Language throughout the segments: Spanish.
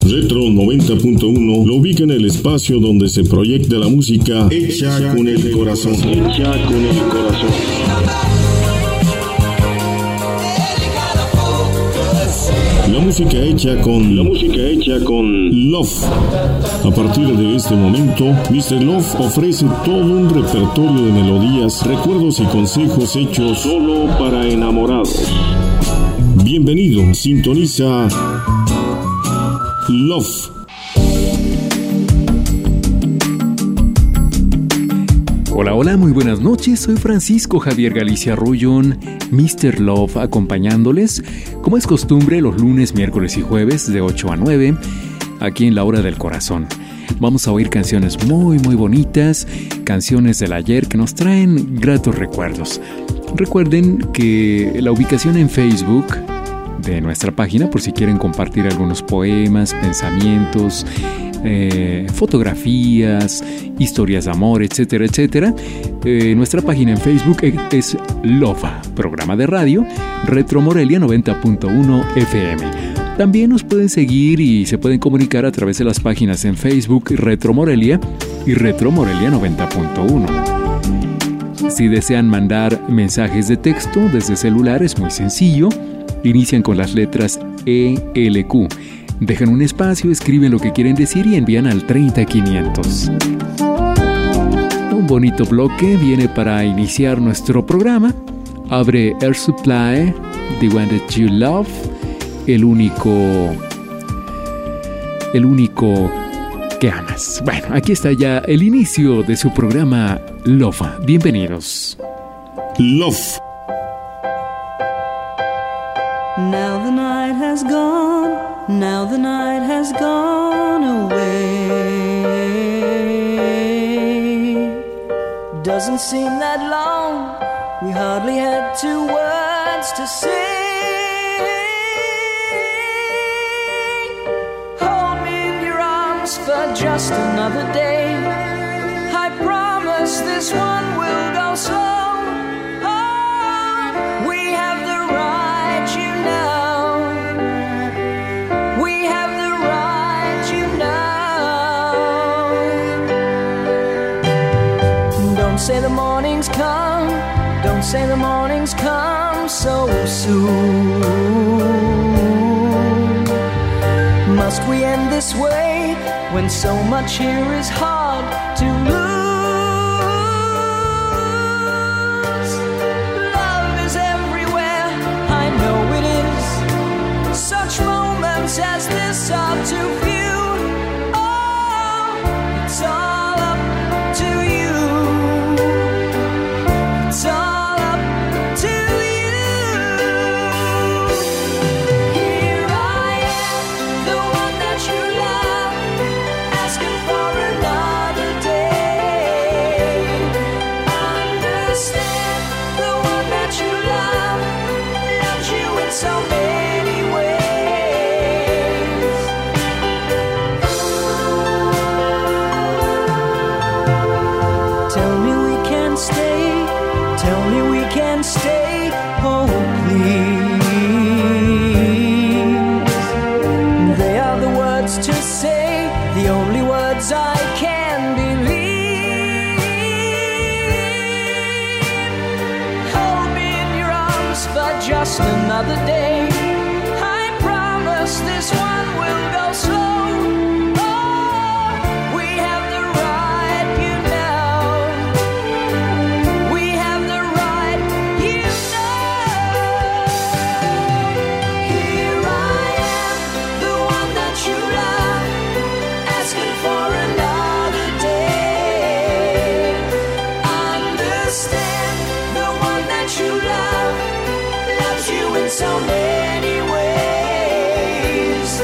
Retro 90.1 lo ubica en el espacio donde se proyecta la música hecha con el corazón. Hecha con el corazón. La música hecha con Love. A partir de este momento, Mr. Love ofrece todo un repertorio de melodías, recuerdos y consejos hechos solo para enamorados. Bienvenido, sintoniza Love. Hola, hola, muy buenas noches, soy Francisco Javier Galicia Arroyón, Mr. Love, acompañándoles, como es costumbre, los lunes, miércoles y jueves de 8 a 9, aquí en La Hora del Corazón. Vamos a oír canciones muy bonitas, canciones del ayer que nos traen gratos recuerdos. Recuerden que la ubicación en Facebook de nuestra página, por si quieren compartir algunos poemas, pensamientos, fotografías, historias de amor, etcétera, etcétera. Nuestra página en Facebook es Love, programa de radio, Retro Morelia 90.1 FM. También nos pueden seguir y se pueden comunicar a través de las páginas en Facebook Retro Morelia y Retro Morelia 90.1. Si desean mandar mensajes de texto desde celular es muy sencillo. Inician con las letras ELQ. Dejan un espacio, escriben lo que quieren decir y envían al 30500. Un bonito bloque viene para iniciar nuestro programa. Abre Air Supply, The One That You Love, el único que amas. Bueno, aquí está ya el inicio de su programa Love. Bienvenidos. Love. Now the night has gone, now the night has gone away. Doesn't seem that long, we hardly had 2 words to say. Hold me in your arms for just another day. I promise this one will go slow. Say the morning's come, don't say the morning's come so soon. Must we end this way when so much here is hard to lose? Love is everywhere, I know it is. Such moments as this are too few. Oh, it's all up to you. It's all up to you. Here I am, the one that you love, asking for another day. Understand, the one that you love loves you in so many ways. Tell me we can stay. Tell me we can stay, oh please. They are the words to say, the only words I can believe. Hold me in your arms for just another day. I promise this one will go slow. So many ways.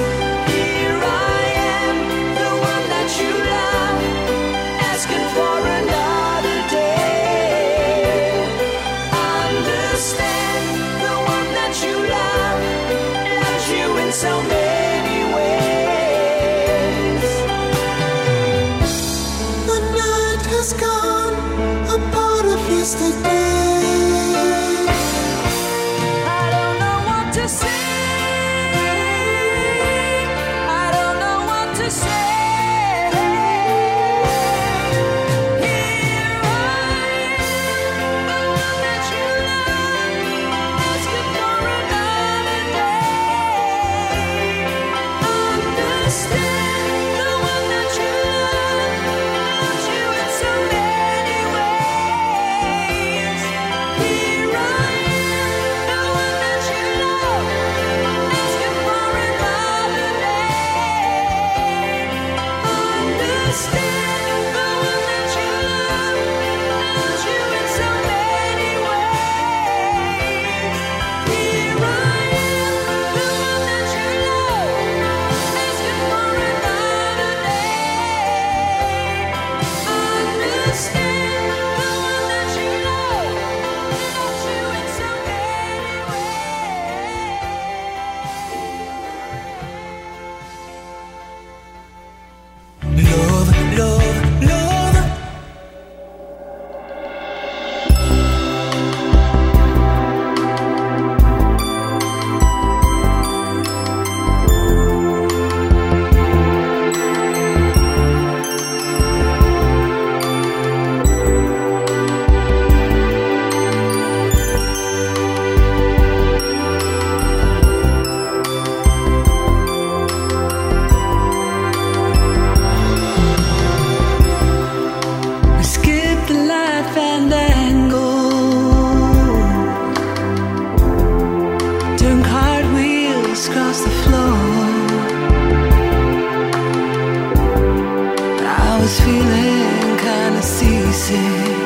was feeling kinda seasick.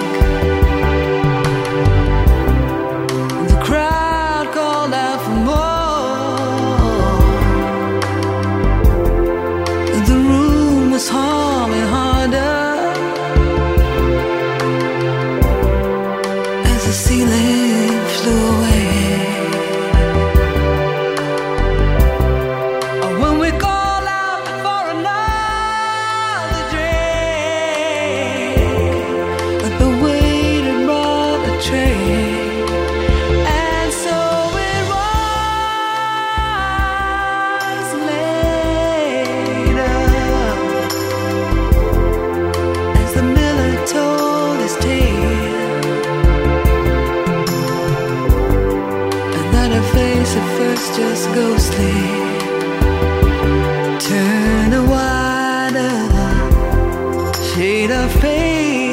The crowd called out for more. The room was humming harder as the ceiling flew away. Just ghostly, turn a wider shade of fade.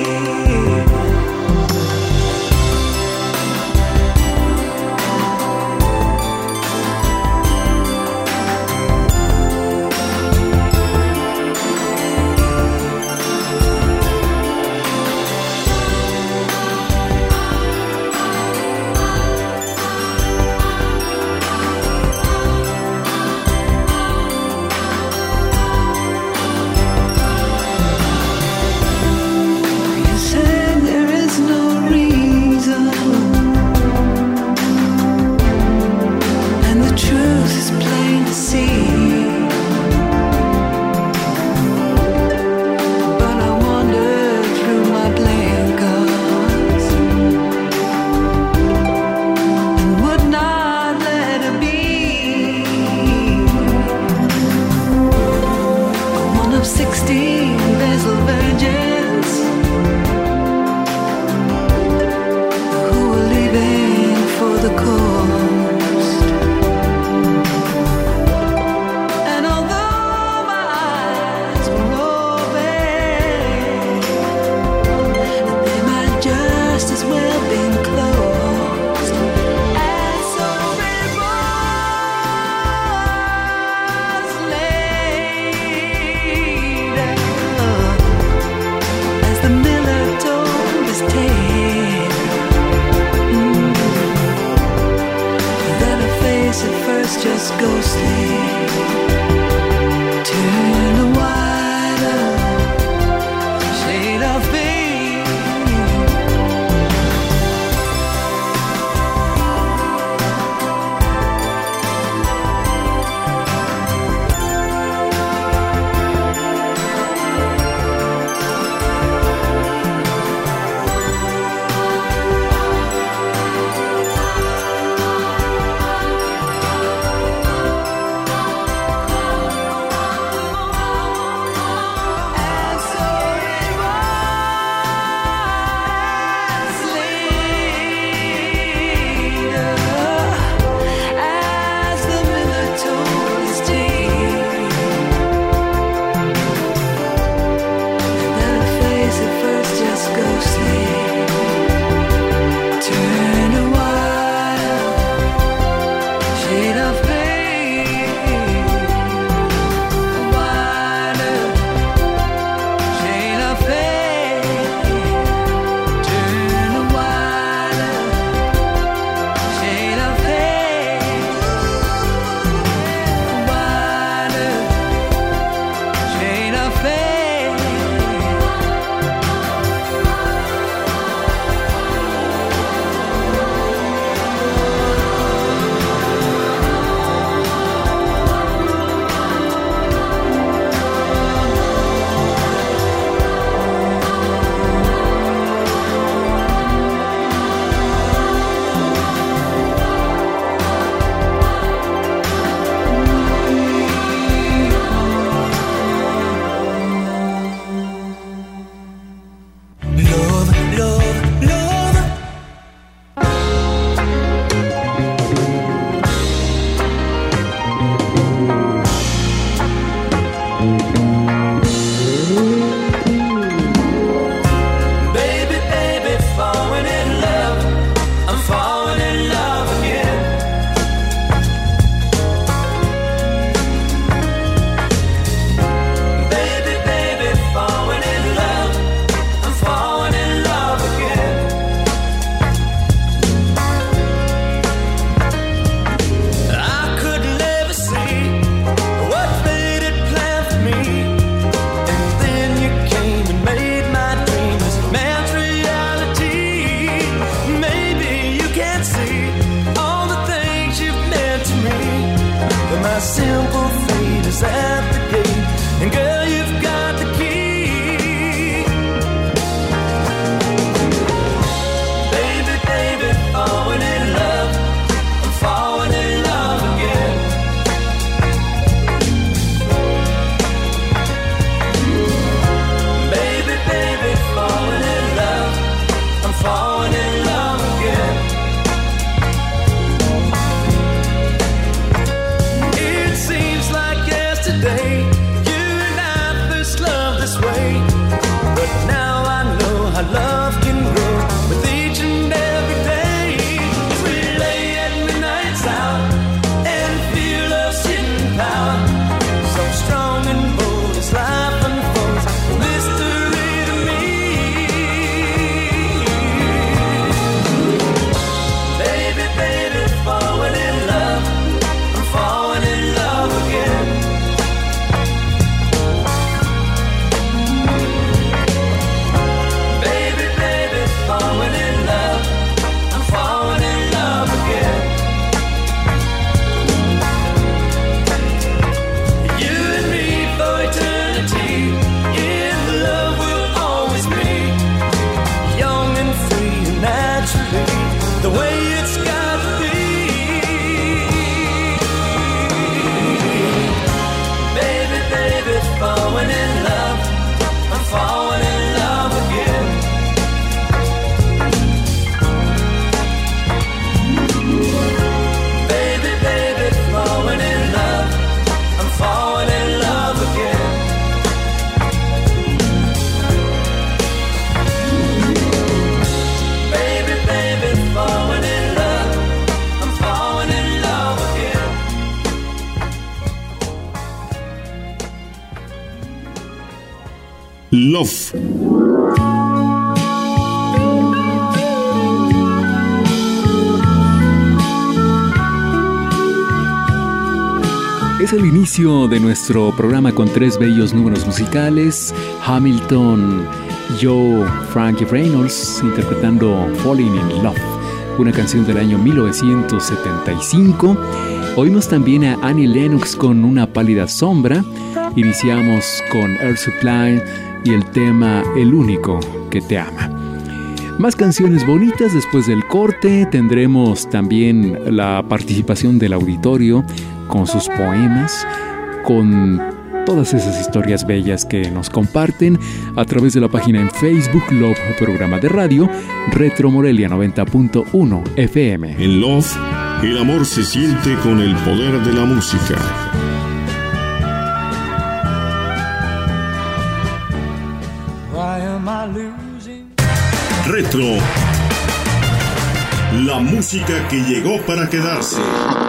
Falling in Love. Es el inicio de nuestro programa con tres bellos números musicales. Hamilton, Joe, Frankie Reynolds interpretando Falling in Love, una canción del año 1975. Oímos también a Annie Lennox con Una pálida sombra. Iniciamos con Air Supply y el tema El único que te ama. Más canciones bonitas después del corte. Tendremos también la participación del auditorio con sus poemas, con todas esas historias bellas que nos comparten a través de la página en Facebook Love Programa de Radio Retro Morelia 90.1 FM. En Love, el amor se siente con el poder de la música. Retro, la música que llegó para quedarse.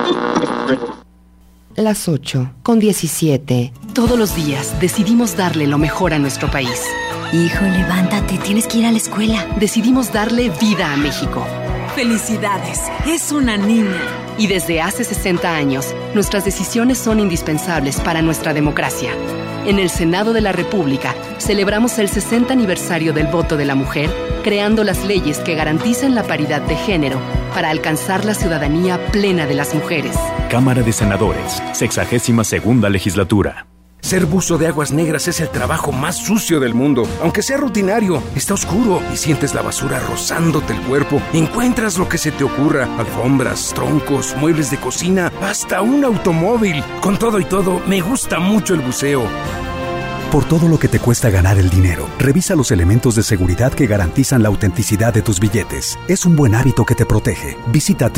Las 8:17. Todos los días decidimos darle lo mejor a nuestro país. Hijo, levántate, tienes que ir a la escuela. Decidimos darle vida a México. ¡Felicidades! Es una niña. Y desde hace 60 años, nuestras decisiones son indispensables para nuestra democracia. En el Senado de la República, celebramos el 60 aniversario del voto de la mujer, creando las leyes que garantizan la paridad de género para alcanzar la ciudadanía plena de las mujeres. Cámara de Senadores, 62ª legislatura. Ser buzo de aguas negras es el trabajo más sucio del mundo. Aunque sea rutinario, está oscuro y sientes la basura rozándote el cuerpo. Encuentras lo que se te ocurra: alfombras, troncos, muebles de cocina, hasta un automóvil. Con todo y todo, me gusta mucho el buceo. Por todo lo que te cuesta ganar el dinero, revisa los elementos de seguridad que garantizan la autenticidad de tus billetes. Es un buen hábito que te protege. Visita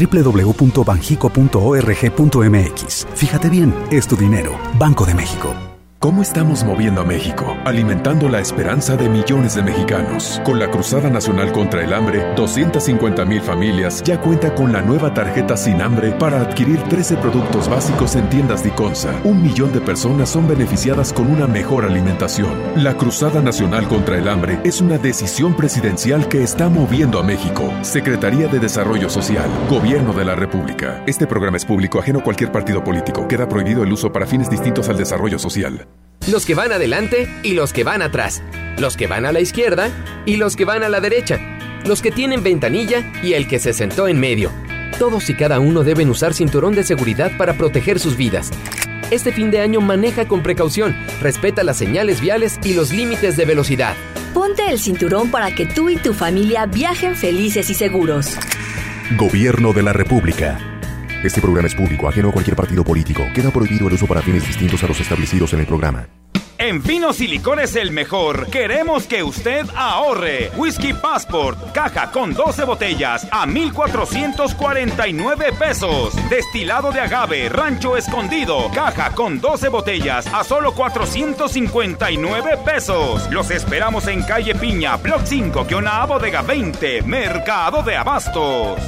www.banjico.org.mx. Fíjate bien, es tu dinero. Banco de México. ¿Cómo estamos moviendo a México? Alimentando la esperanza de millones de mexicanos. Con la Cruzada Nacional contra el Hambre, 250,000 familias ya cuentan con la nueva tarjeta Sin Hambre para adquirir 13 productos básicos en tiendas Diconsa. 1 millón de personas son beneficiadas con una mejor alimentación. La Cruzada Nacional contra el Hambre es una decisión presidencial que está moviendo a México. Secretaría de Desarrollo Social, Gobierno de la República. Este programa es público, ajeno a cualquier partido político. Queda prohibido el uso para fines distintos al desarrollo social. Los que van adelante y los que van atrás. Los que van a la izquierda y los que van a la derecha. Los que tienen ventanilla y el que se sentó en medio. Todos y cada uno deben usar cinturón de seguridad para proteger sus vidas. Este fin de año maneja con precaución, respeta las señales viales y los límites de velocidad. Ponte el cinturón para que tú y tu familia viajen felices y seguros. Gobierno de la República. Este programa es público, ajeno a cualquier partido político. Queda prohibido el uso para fines distintos a los establecidos en el programa. En Vinos y Licores El Mejor, queremos que usted ahorre. Whisky Passport, caja con 12 botellas a 1,449 pesos. Destilado de agave, Rancho Escondido, caja con 12 botellas a solo 459 pesos. Los esperamos en Calle Piña, Block 5, Quionaa Bodega 20, Mercado de Abastos.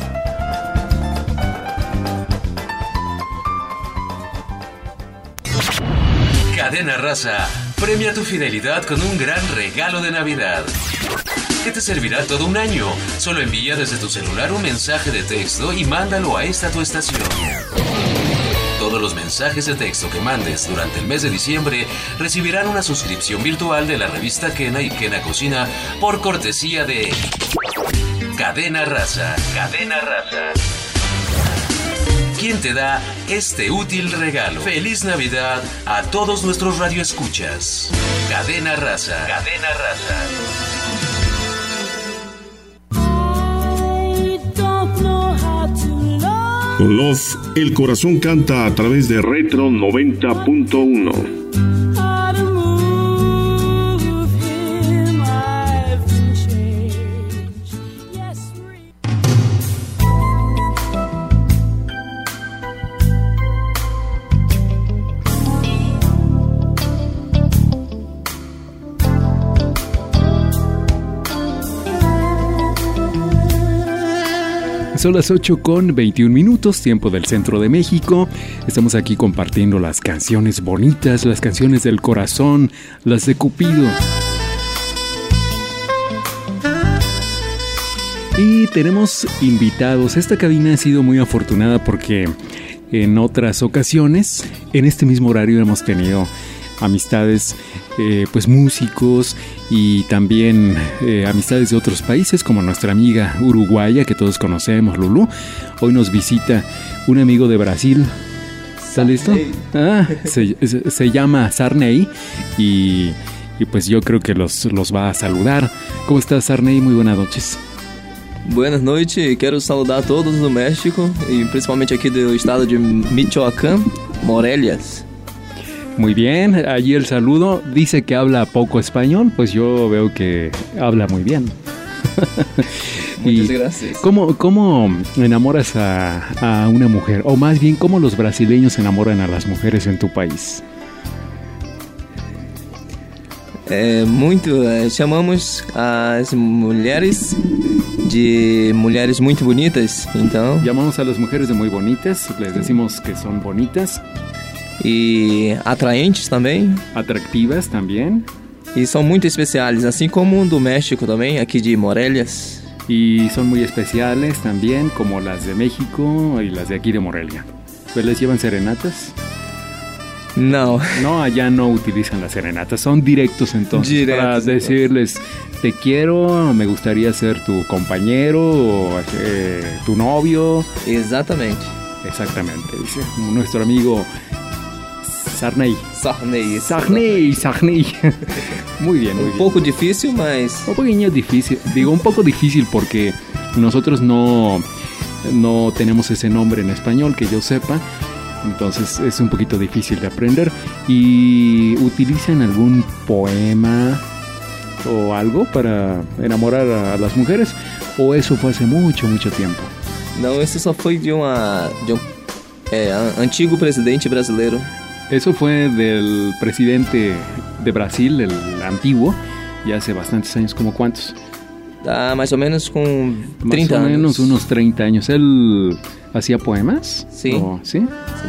Cadena Raza premia tu fidelidad con un gran regalo de Navidad que te servirá todo un año. Solo envía desde tu celular un mensaje de texto y mándalo a esta tu estación. Todos los mensajes de texto que mandes durante el mes de diciembre recibirán una suscripción virtual de la revista Kena y Kena Cocina por cortesía de Cadena Raza. Cadena Raza. ¿Quién te da este útil regalo? ¡Feliz Navidad a todos nuestros radioescuchas! Cadena Raza. Cadena Raza. Con Love, el corazón canta a través de Retro 90.1. Son las 8:21, tiempo del centro de México. Estamos aquí compartiendo las canciones bonitas, las canciones del corazón, las de Cupido. Y tenemos invitados. Esta cabina ha sido muy afortunada porque en otras ocasiones, en este mismo horario, hemos tenido amistades, pues músicos y también amistades de otros países, como nuestra amiga uruguaya que todos conocemos, Lulú. Hoy nos visita un amigo de Brasil. ¿Está listo? Se llama Sarney y pues yo creo que los va a saludar. ¿Cómo estás, Sarney? Muy buenas noches. Buenas noites, quero saludar a todos do México e principalmente aqui do estado de Michoacán, Morelia. Muy bien, allí el saludo. Dice que habla poco español, pues yo veo que habla muy bien. Muchas gracias. ¿Cómo enamoras a una mujer? O más bien, ¿cómo los brasileños enamoran a las mujeres en tu país? Chamamos as mulheres de mulheres muito bonitas, então. Llamamos a las mujeres de muy bonitas, les decimos que son bonitas. E atraentes também. Atractivas também. E são muito especiais, assim como do México também, aqui de Morelia. Y son muy especiales también, como las de México y las de aquí de Morelia. ¿Pues les llevan serenatas? No. No, allá no utilizan las serenatas, son directos entonces. Para decirles, te quiero, me gustaría ser tu compañero, tu novio. Exactamente, dice nuestro amigo Sarney. Muy bien. Un poco difícil, mas... Un poquito difícil, digo un poco difícil porque nosotros no tenemos ese nombre en español que yo sepa. Entonces es un poquito difícil de aprender. ¿Y utilizan algún poema o algo para enamorar a las mujeres? ¿O eso fue hace mucho tiempo? Não, isso só foi de um antigo presidente brasileiro. Eso fue del presidente de Brasil, el antiguo, ya hace bastantes años. ¿Como cuántos? Más o menos con 30 años. Más o menos unos 30 años. ¿Él hacía poemas? Sí. ¿Sí?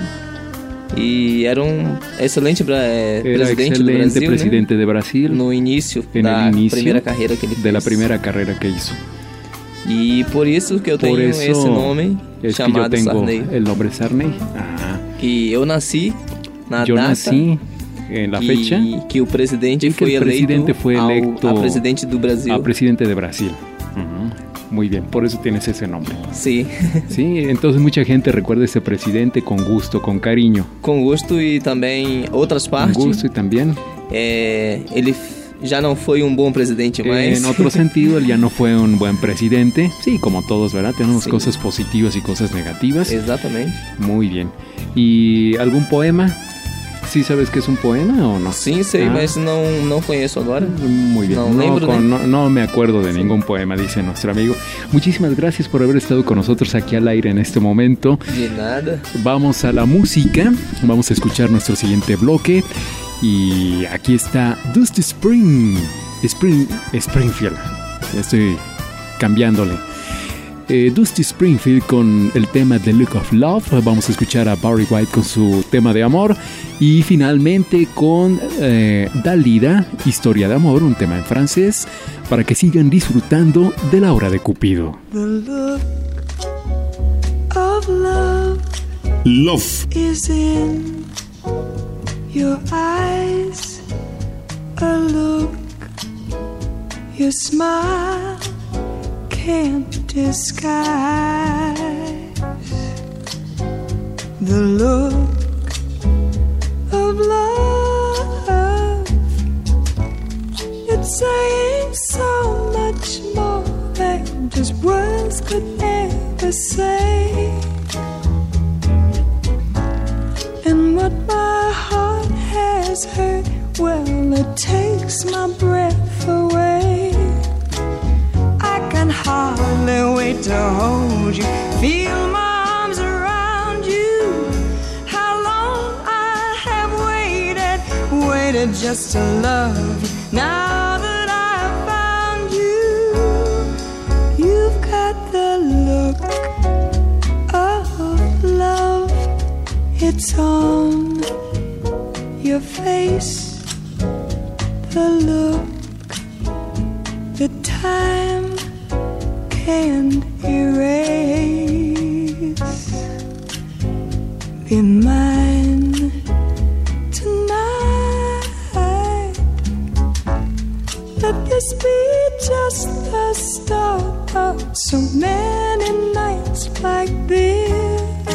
E era excelente presidente de Brasil. No inicio primeira carreira que ele fez. De la primera carrera que hizo. E por isso que eu tenho esse nome chamado Sarney. El nombre Sarney. Ajá. E eu nasci na yo data nací en la fecha que o presidente foi eleito a presidente do Brasil. A presidente de Brasil. Muy bien, por eso tienes ese nombre. Sí. Sí, entonces mucha gente recuerda a ese presidente con gusto, con cariño. Com gosto e também outras partes. Con gusto y también. Ele ya no fue un buen presidente más. En otro sentido, él ya no fue un buen presidente. Sí, como todos, ¿verdad? Tenemos cosas positivas y cosas negativas. Exactamente. Muy bien. ¿Y algún poema? ¿Sí sabes qué es un poema o no? Sí, sei, mas não conheço agora. Muy bien. No me acuerdo de ningún poema, dice nuestro amigo. Muchísimas gracias por haber estado con nosotros aquí al aire en este momento. De nada. Vamos a la música. Vamos a escuchar nuestro siguiente bloque. Y aquí está Dusty Springfield. Ya estoy cambiándole. Dusty Springfield con el tema The Look of Love. Vamos a escuchar a Barry White con su tema de amor. Y finalmente con Dalida, Historia de Amor, un tema en francés, para que sigan disfrutando de la hora de Cupido. The look of love. Love is in your eyes. A look your smile can't disguise. The look of love, it's saying so much more than just words could ever say. And what my heart has heard, well, it takes my breath away. I can hardly wait to hold you, feel my arms around you. How long I have waited just to love you. Now that I've found you, you've got the look of love. It's on your face, the look, the time can't erase. Be mine tonight. Let this be just the start of so many nights like this.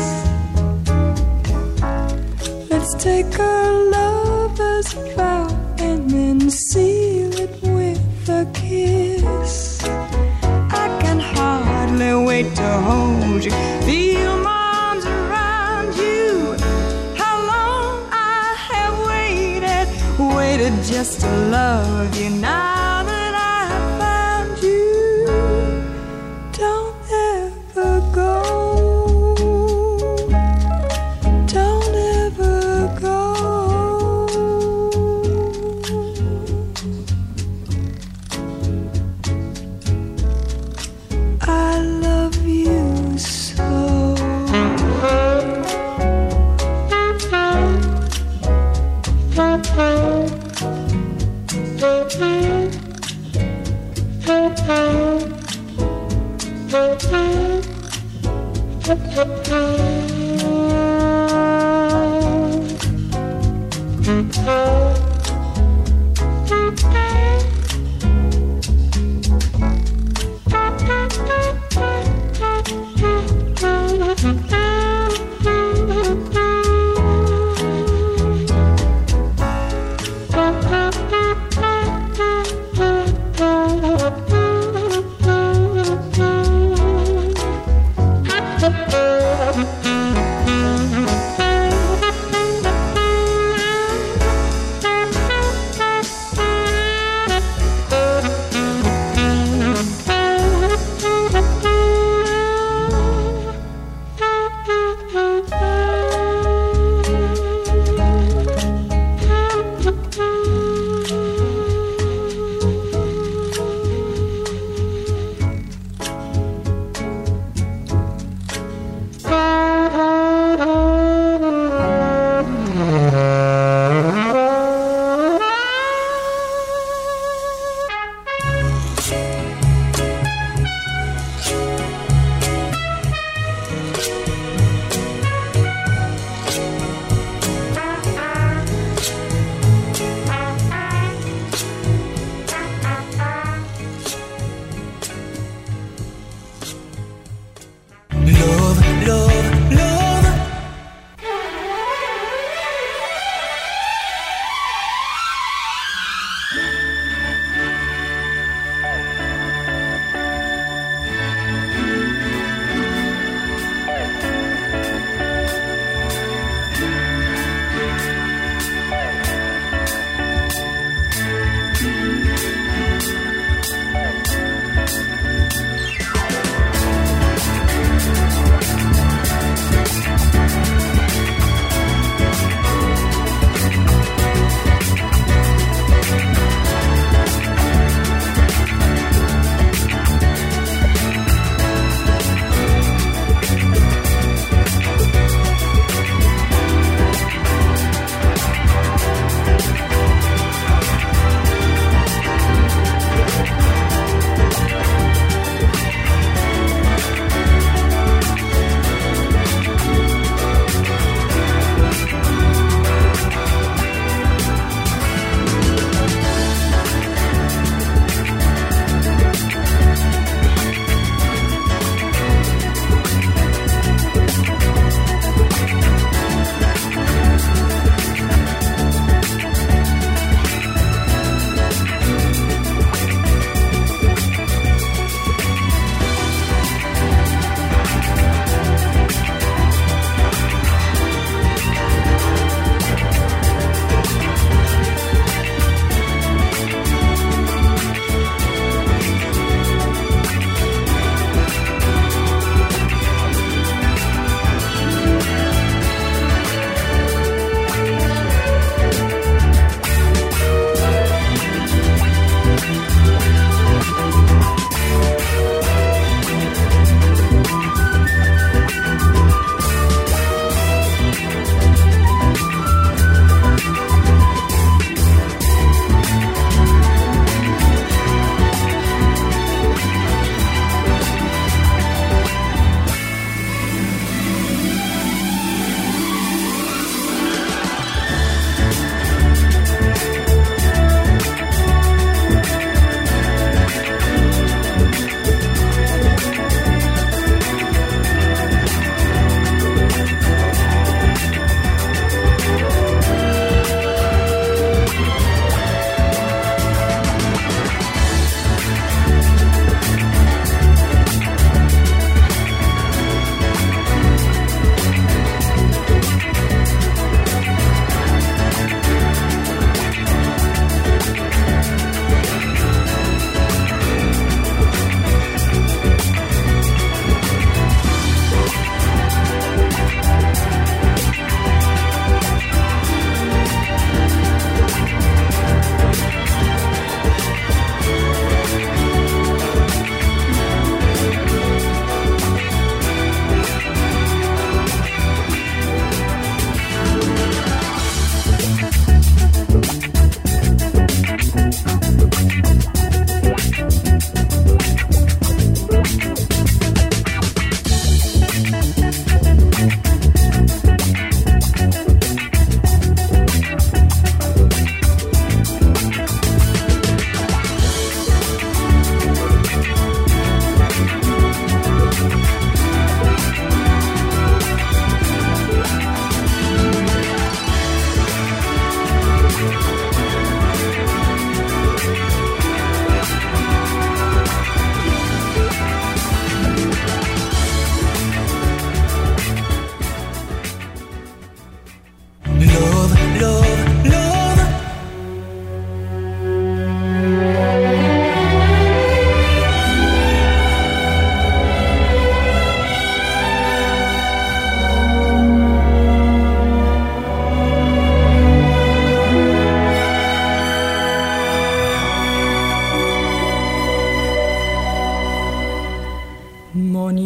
Let's take our lover's vow and then seal it with a kiss. I can hardly wait to hold you, feel my arms around you. How long I have waited just to love you. Now that I have found you, don't ever go. Don't ever go. I love you so.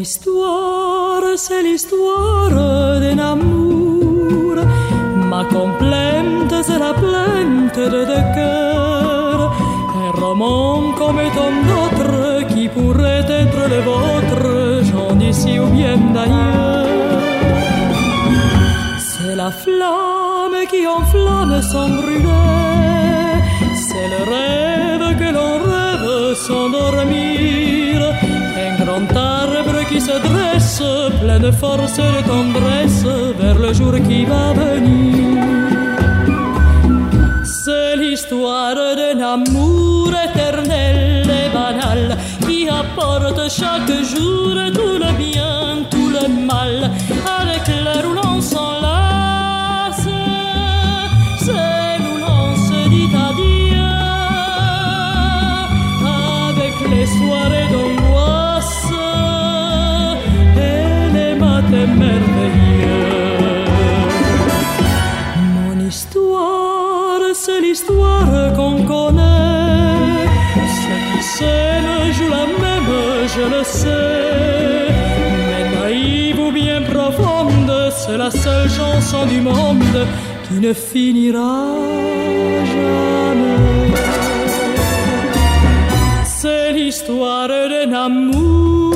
histoire, c'est l'histoire d'un amour. Ma complainte, c'est la plainte de deux cœurs. Un roman comme tant d'autres qui pourrait être le vôtre, j'en d'ici ou bien d'ailleurs. C'est la flamme qui enflamme sans brûler. C'est le rêve que l'on rêve sans dormir. Un grand arbre qui se dresse, plein de force et de tendresse, vers le jour qui va venir. C'est l'histoire d'un amour éternel et banal qui apporte chaque jour tout le bien, tout le mal, avec l'air où l'on s'enlace. C'est où l'on se dit adieu, avec les soirées d'angoisse et les matins merveilleux. Mon histoire, c'est l'histoire qu'on connaît. Ceux qui s'aiment jouent la même, je le sais. Mais naïve ou bien profonde, c'est la seule chanson du monde qui ne finira jamais. C'est l'histoire d'un amour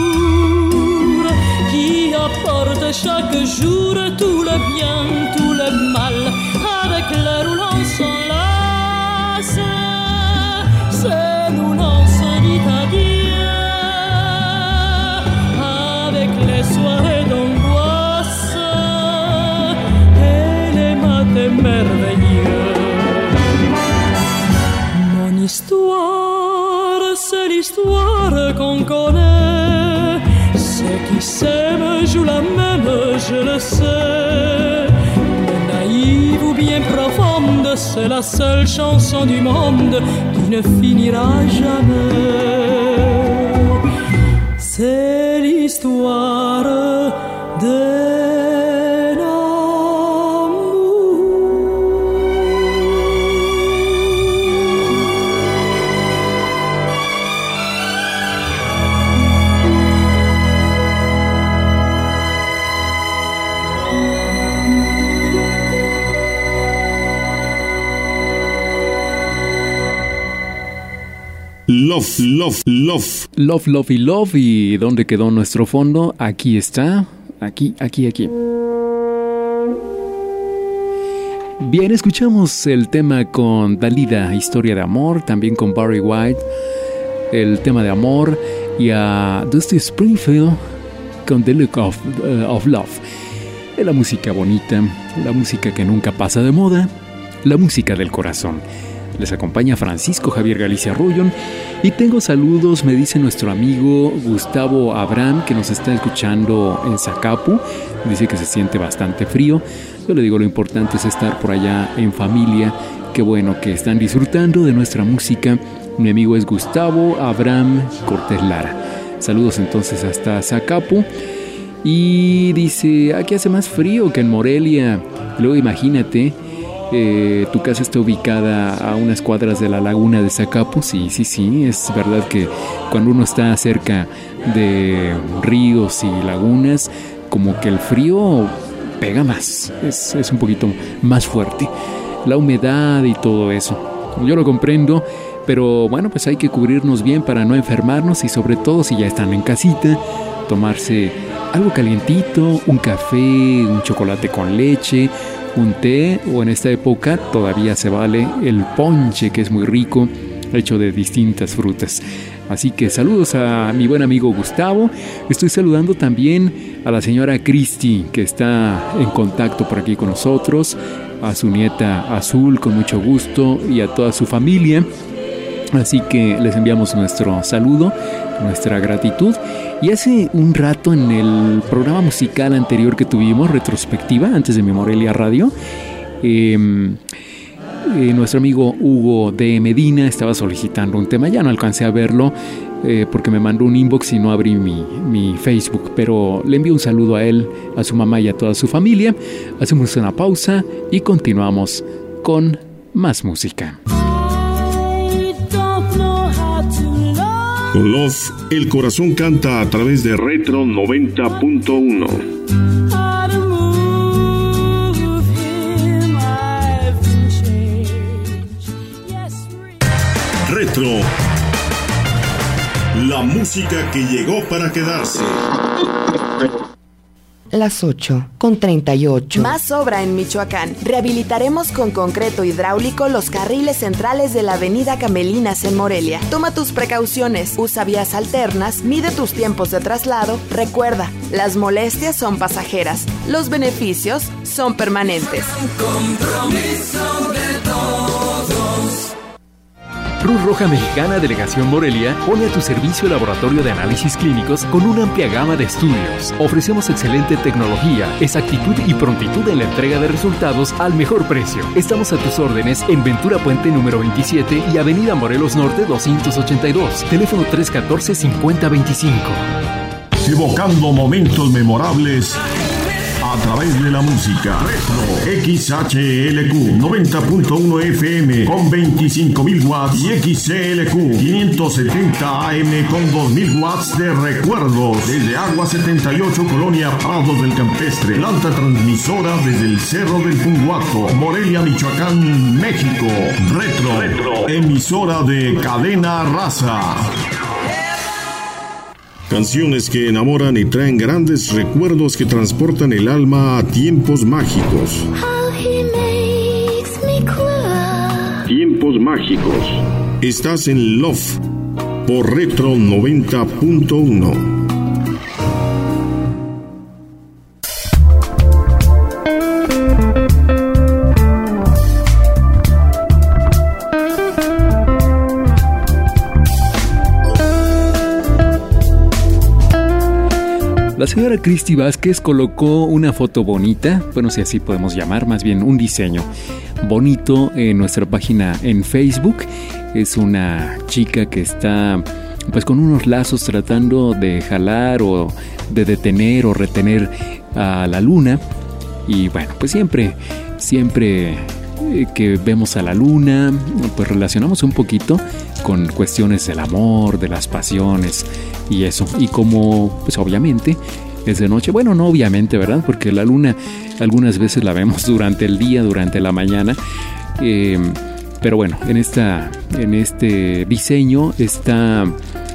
qui apporte chaque jour tout le bien, tout le mal, avec l'air où l'on s'enlace. C'est où l'on se dit adieu, avec les soirées d'angoisse et les matins merveilleux. Mon histoire, c'est l'histoire qu'on connaît. Ceux qui s'aiment jouent la même, je le sais. Mais naïve ou bien profonde, c'est la seule chanson du monde qui ne finira jamais. C'est l'histoire de Love, love, love. Love, love y love. ¿Y dónde quedó nuestro fondo? Aquí está. Aquí. Bien, escuchamos el tema con Dalida, Historia de Amor, también con Barry White, el tema de amor, y a Dusty Springfield con The Look of Love. Es la música bonita, la música que nunca pasa de moda, la música del corazón. Les acompaña Francisco Javier Galicia Arroyo y tengo saludos, me dice nuestro amigo Gustavo Abraham, que nos está escuchando en Zacapu. Dice que se siente bastante frío. Yo le digo, lo importante es estar por allá en familia. Qué bueno que están disfrutando de nuestra música. Mi amigo es Gustavo Abraham Cortés Lara. Saludos entonces hasta Zacapu. Y dice, aquí hace más frío que en Morelia. Luego imagínate, tu casa está ubicada a unas cuadras de la laguna de Zacapu. Sí, es verdad que cuando uno está cerca de ríos y lagunas, como que el frío pega más, es un poquito más fuerte, la humedad y todo eso. Yo lo comprendo, pero bueno, pues hay que cubrirnos bien para no enfermarnos, y sobre todo si ya están en casita, tomarse algo calientito, un café, un chocolate con leche, un té, o en esta época todavía se vale el ponche, que es muy rico, hecho de distintas frutas. Así que saludos a mi buen amigo Gustavo. Estoy saludando también a la señora Cristi, que está en contacto por aquí con nosotros, a su nieta Azul, con mucho gusto, y a toda su familia. Así que les enviamos nuestro saludo, nuestra gratitud. Y hace un rato, en el programa musical anterior que tuvimos, retrospectiva, antes de mi Morelia Radio, nuestro amigo Hugo de Medina estaba solicitando un tema. Ya no alcancé a verlo porque me mandó un inbox y no abrí mi Facebook, pero le envío un saludo a él, a su mamá y a toda su familia. Hacemos una pausa y continuamos con más música. I don't know how to love. Con Love, el corazón canta a través de Retro 90.1. Retro. La música que llegó para quedarse. Las 8:38. Más obra en Michoacán. Rehabilitaremos con concreto hidráulico los carriles centrales de la avenida Camelinas en Morelia. Toma tus precauciones, usa vías alternas, mide tus tiempos de traslado. Recuerda, las molestias son pasajeras, los beneficios son permanentes. Compromiso de todos. Cruz Roja Mexicana Delegación Morelia pone a tu servicio el laboratorio de análisis clínicos con una amplia gama de estudios. Ofrecemos excelente tecnología, exactitud y prontitud en la entrega de resultados al mejor precio. Estamos a tus órdenes en Ventura Puente número 27 y Avenida Morelos Norte 282. Teléfono 314-5025. Evocando momentos memorables a través de la música. Retro. XHLQ 90.1 FM con 25.000 watts y XCLQ 570 AM con 2.000 watts de recuerdos. Desde Agua 78, Colonia Prados del Campestre. Planta transmisora desde el Cerro del Punguaco, Morelia, Michoacán, México. Retro. Emisora de Cadena Raza. Canciones que enamoran y traen grandes recuerdos que transportan el alma a tiempos mágicos. Tiempos mágicos. Estás en Love por Retro 90.1. La señora Cristi Vázquez colocó una foto bonita, bueno, si así podemos llamar, más bien un diseño bonito en nuestra página en Facebook. Es una chica que está pues con unos lazos tratando de jalar o de detener o retener a la luna. Y bueno, pues siempre que vemos a la luna, pues relacionamos un poquito con cuestiones del amor, de las pasiones y eso. Y como, pues obviamente, es de noche. Bueno, no obviamente, ¿verdad? Porque la luna algunas veces la vemos durante el día, durante la mañana. Pero bueno, en este diseño está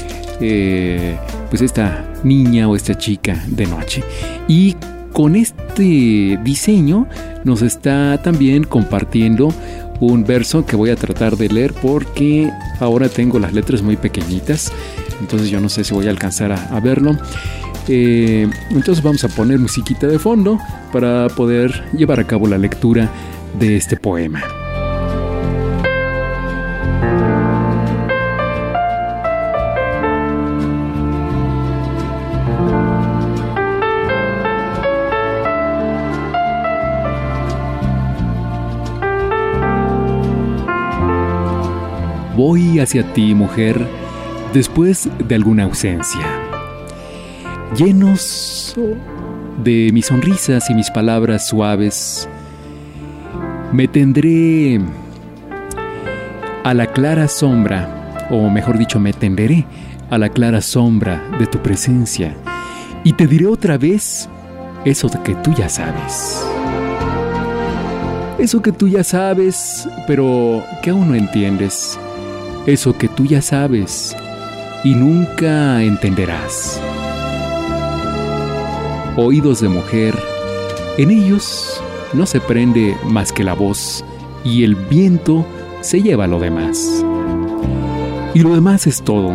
pues esta niña o esta chica de noche. Y con este diseño nos está también compartiendo un verso que voy a tratar de leer porque ahora tengo las letras muy pequeñitas, entonces yo no sé si voy a alcanzar a verlo. Entonces vamos a poner musiquita de fondo para poder llevar a cabo la lectura de este poema. Voy hacia ti, mujer, después de alguna ausencia. Llenos de mis sonrisas y mis palabras suaves, me tendré a la clara sombra, o mejor dicho, me tenderé a la clara sombra de tu presencia y te diré otra vez eso que tú ya sabes. Eso que tú ya sabes, pero que aún no entiendes. Eso que tú ya sabes y nunca entenderás. Oídos de mujer, en ellos no se prende más que la voz y el viento se lleva lo demás. Y lo demás es todo.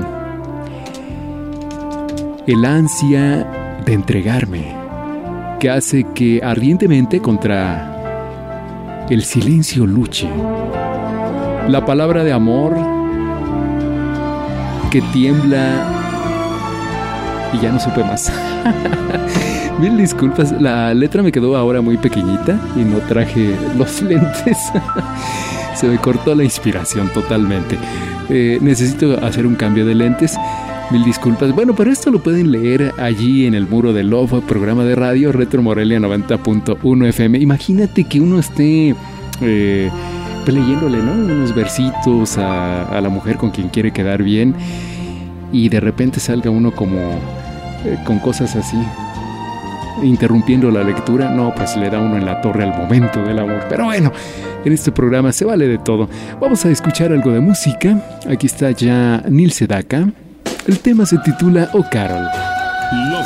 El ansia de entregarme que hace que ardientemente contra el silencio luche. La palabra de amor que tiembla y ya no supe más. Mil disculpas, la letra me quedó ahora muy pequeñita y no traje los lentes. Se me cortó la inspiración totalmente. Necesito hacer un cambio de lentes. Mil disculpas. Bueno, pero esto lo pueden leer allí en el muro de Love, programa de radio Retro Morelia 90.1 FM. Imagínate que uno esté leyéndole, ¿no?, unos versitos a la mujer con quien quiere quedar bien y de repente salga uno como con cosas así, interrumpiendo la lectura, no, pues le da uno en la torre al momento del amor. Pero bueno, en este programa se vale de todo. Vamos a escuchar algo de música. Aquí está ya Neil Sedaka. El tema se titula Oh Carol. Love.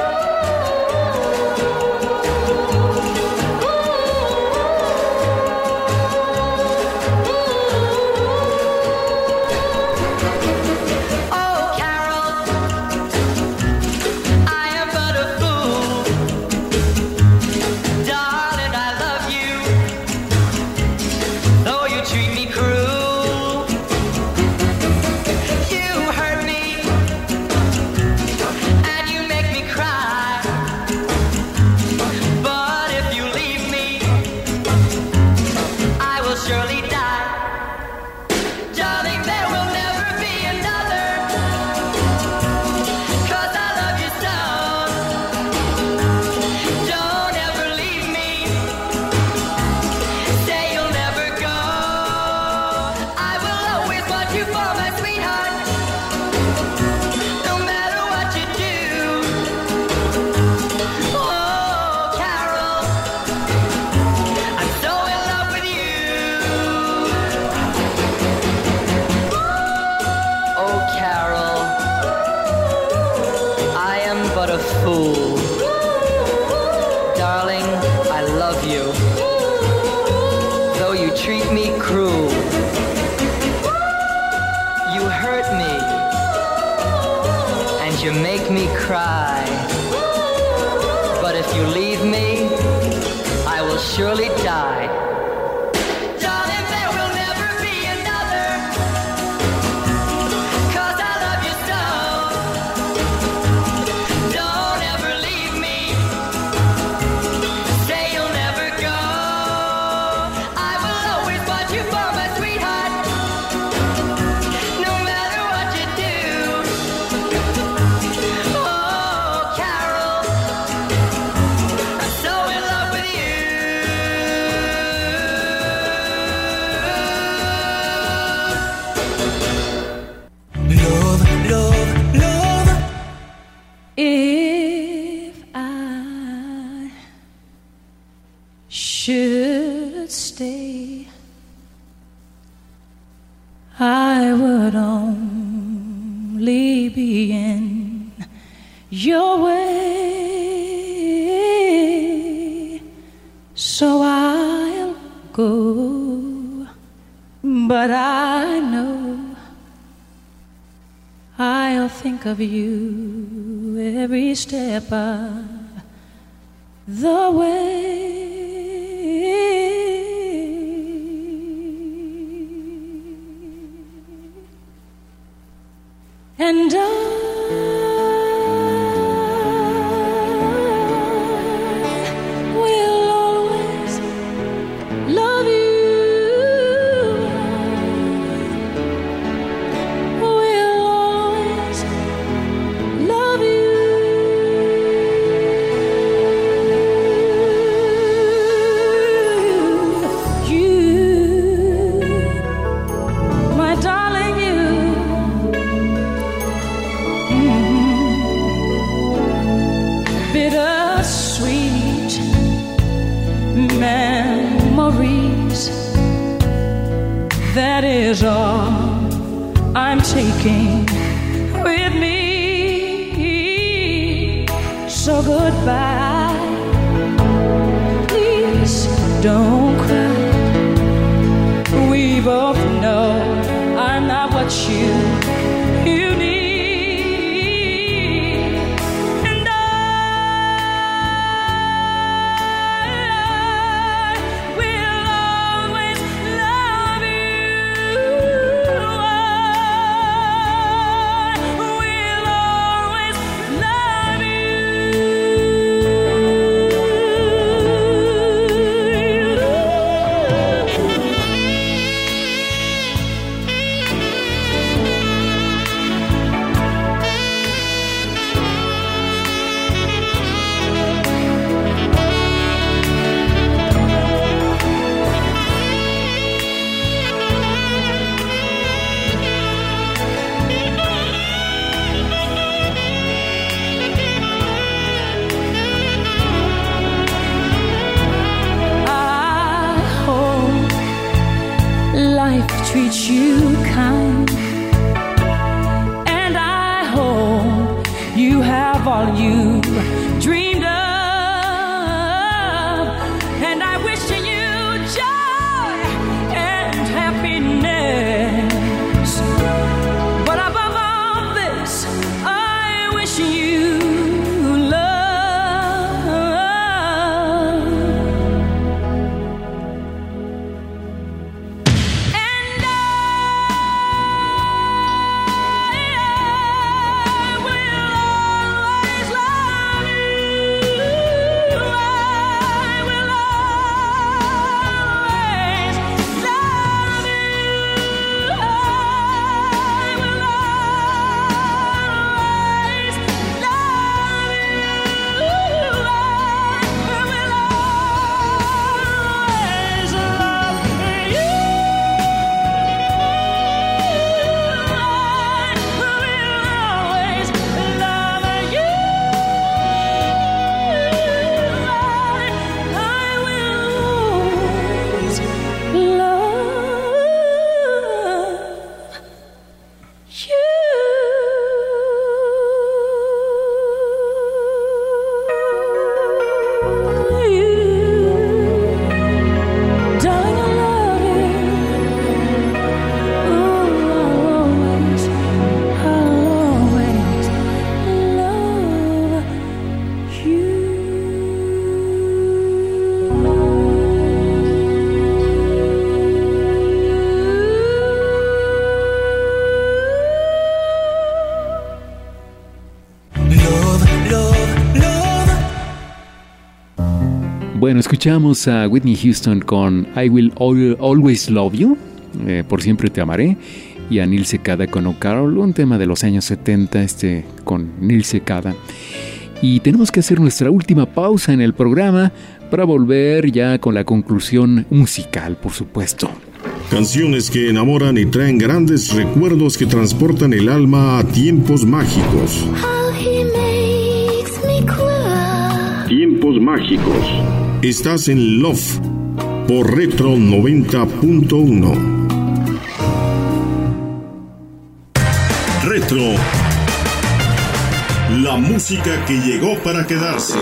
Surely die. Should stay, I would only be in your way, so I'll go, but I know I'll think of you every step of the way. And I will always love you. Will always love you. You, my darling, you. Bittersweet memories, that is all I'm taking with me. So goodbye, please don't cry. We both know I'm not what you need. Bueno, escuchamos a Whitney Houston con I Will Always Love You, Por Siempre Te Amaré, y a Neil Secada con Oh Carol, un tema de los años 70, con Neil Secada. Y tenemos que hacer nuestra última pausa en el programa para volver ya con la conclusión musical, por supuesto. Canciones que enamoran y traen grandes recuerdos que transportan el alma a tiempos mágicos. Tiempos mágicos. Estás en Love por Retro 90.1. Retro. La música que llegó para quedarse.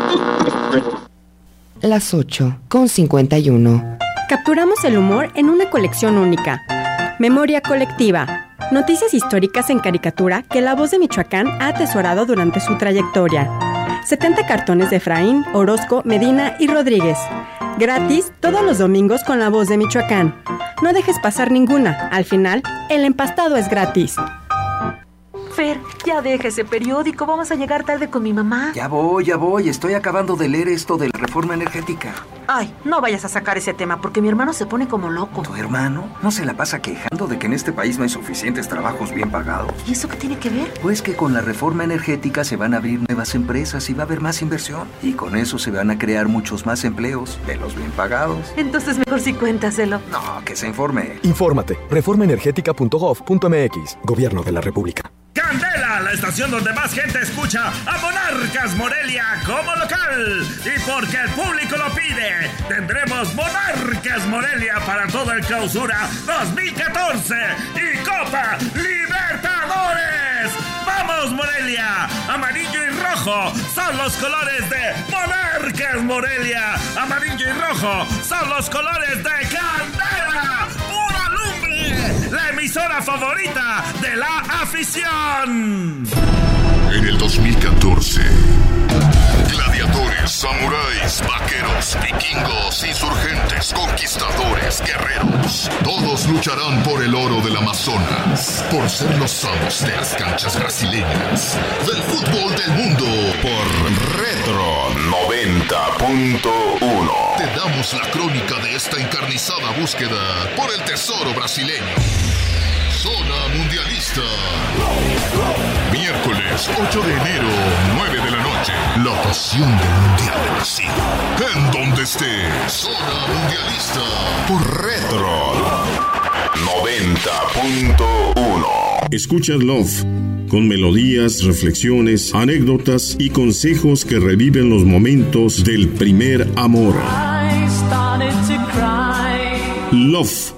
Las 8:51. Capturamos el humor en una colección única. Memoria colectiva. Noticias históricas en caricatura que La Voz de Michoacán ha atesorado durante su trayectoria. 70 cartones de Efraín, Orozco, Medina y Rodríguez. Gratis todos los domingos con La Voz de Michoacán. No dejes pasar ninguna. Al final, el empastado es gratis. Fer, ya deja ese periódico, vamos a llegar tarde con mi mamá. Ya voy, estoy acabando de leer esto de la reforma energética. Ay, no vayas a sacar ese tema porque mi hermano se pone como loco. ¿Tu hermano? ¿No se la pasa quejando de que en este país no hay suficientes trabajos bien pagados? ¿Y eso qué tiene que ver? Pues que con la reforma energética se van a abrir nuevas empresas y va a haber más inversión. Y con eso se van a crear muchos más empleos, de los bien pagados. Entonces mejor sí cuéntaselo. No, que se informe. Infórmate, reformaenergética.gov.mx, Gobierno de la República. Candela, la estación donde más gente escucha a Monarcas Morelia como local. Y porque el público lo pide, tendremos Monarcas Morelia para todo el Clausura 2014 y Copa Libertadores. ¡Vamos, Morelia! Amarillo y rojo son los colores de Monarcas Morelia. Amarillo y rojo son los colores de Candela. ¡Pura lumbre! La emisora favorita de la afición. En el 2014, gladiadores, samuráis, vaqueros, vikingos, insurgentes, conquistadores, guerreros, todos lucharán por el oro del Amazonas, por ser los amos de las canchas brasileñas, del fútbol del mundo, por Retro 90.1. Te damos la crónica de esta encarnizada búsqueda por el tesoro brasileño. Zona Mundialista. Miércoles 8 de enero, 9 de la noche. La pasión del Mundial de Brasil. En donde esté. Zona Mundialista. Por Retro 90.1. Escuchas Love. Con melodías, reflexiones, anécdotas y consejos que reviven los momentos del primer amor. Love.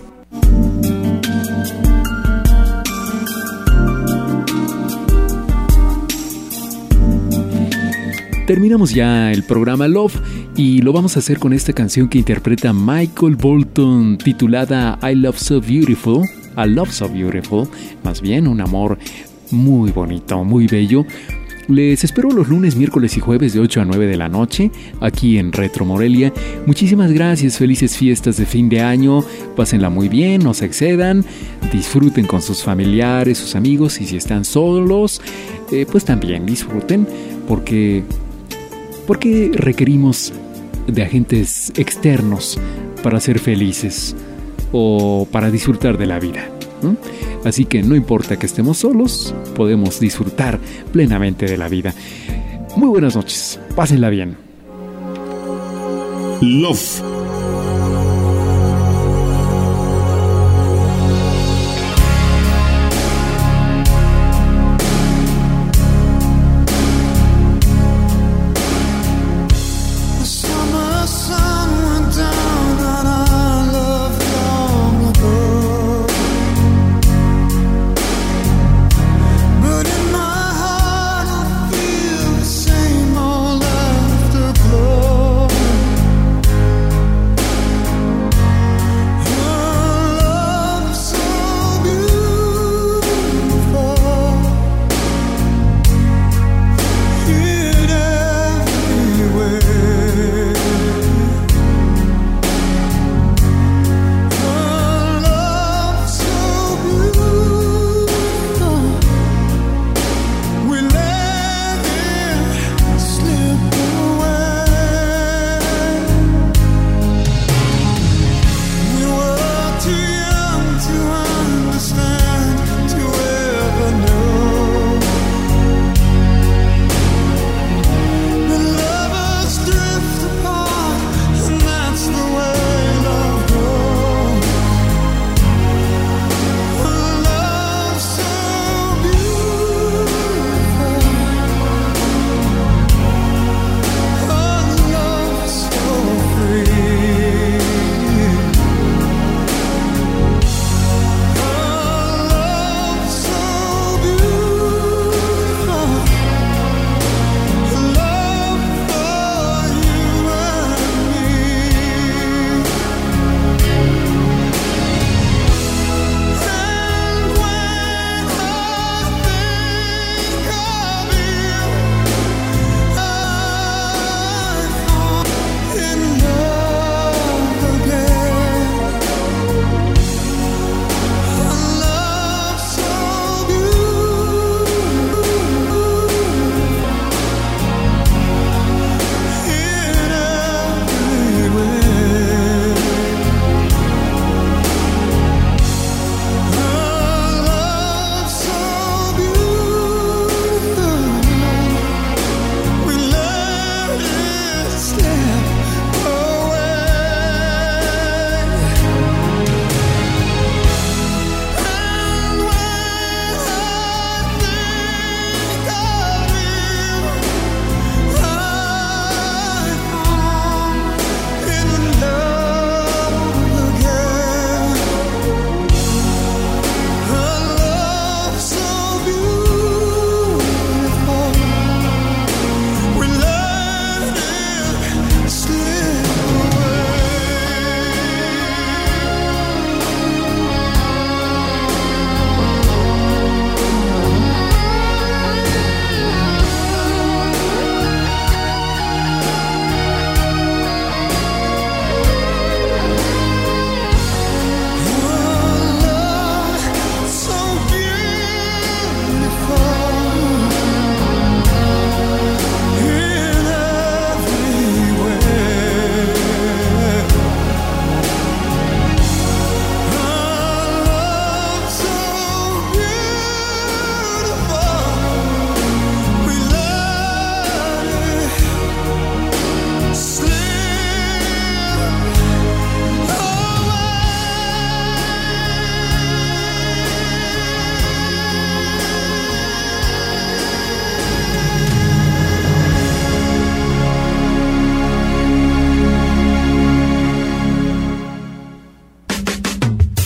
Terminamos ya el programa Love y lo vamos a hacer con esta canción que interpreta Michael Bolton titulada I Love So Beautiful, más bien un amor muy bonito, muy bello. Les espero los lunes, miércoles y jueves de 8 a 9 de la noche aquí en Retro Morelia. Muchísimas gracias, felices fiestas de fin de año, pásenla muy bien, no se excedan, disfruten con sus familiares, sus amigos y si están solos, pues también disfruten porque requerimos de agentes externos para ser felices o para disfrutar de la vida. Así que no importa que estemos solos, podemos disfrutar plenamente de la vida. Muy buenas noches, pásenla bien. Love.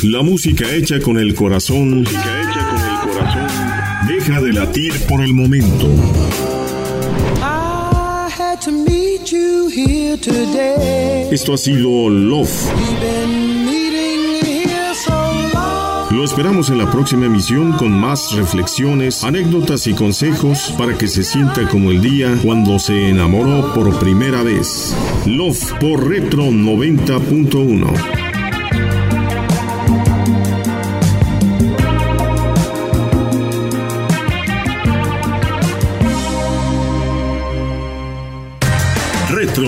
La música hecha con el corazón deja de latir por el momento. I had to meet you here today. Esto ha sido Love. We've been meeting here so long. Lo esperamos en la próxima emisión con más reflexiones, anécdotas y consejos para que se sienta como el día cuando se enamoró por primera vez. Love por Retro 90.1. Retro.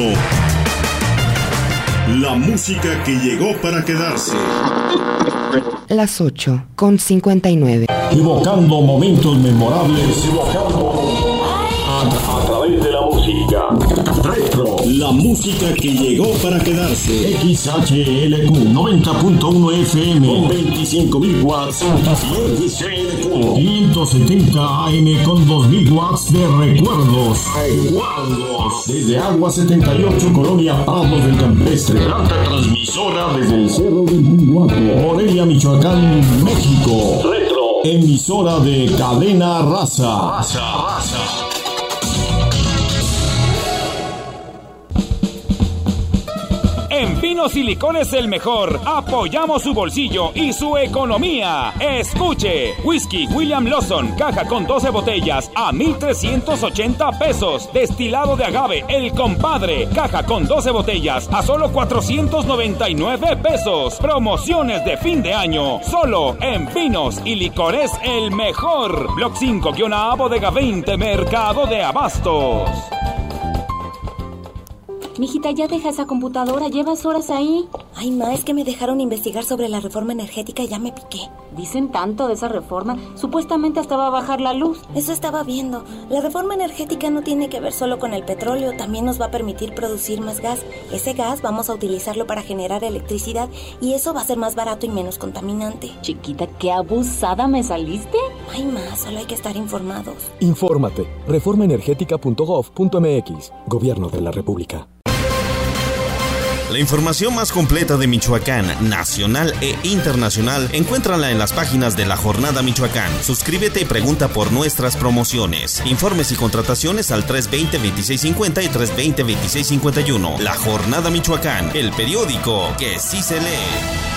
La música que llegó para quedarse. Las 8:59. Evocando momentos memorables. A través de la música. Retro. La música que llegó para quedarse. XHLQ 90.1 FM con 25.000 watts. Y XHLQ 570 AM con 2.000 watts de recuerdos. Desde Agua 78, Colonia Prados del Campestre. Planta transmisora desde el Cerro del Punguaco, Morelia, Michoacán, México. Retro. Emisora de Cadena Raza. En Vinos y Licores el mejor. Apoyamos su bolsillo y su economía. Escuche. Whisky William Lawson, caja con 12 botellas a 1,380 pesos. Destilado de agave El Compadre, caja con 12 botellas a solo 499 pesos. Promociones de fin de año. Solo en Vinos y Licores el mejor. Block 5-A, Bodega 20, Mercado de Abastos. Mijita, ya deja esa computadora, llevas horas ahí. Ay, ma, es que me dejaron investigar sobre la reforma energética y ya me piqué. Dicen tanto de esa reforma, supuestamente hasta va a bajar la luz. Eso estaba viendo. La reforma energética no tiene que ver solo con el petróleo, también nos va a permitir producir más gas. Ese gas vamos a utilizarlo para generar electricidad y eso va a ser más barato y menos contaminante. Chiquita, qué abusada me saliste. Ay, ma, solo hay que estar informados. Infórmate. reformaenergética.gov.mx. Gobierno de la República. La información más completa de Michoacán, nacional e internacional, encuéntrala en las páginas de La Jornada Michoacán. Suscríbete y pregunta por nuestras promociones. Informes y contrataciones al 320-2650 y 320-2651. La Jornada Michoacán, el periódico que sí se lee.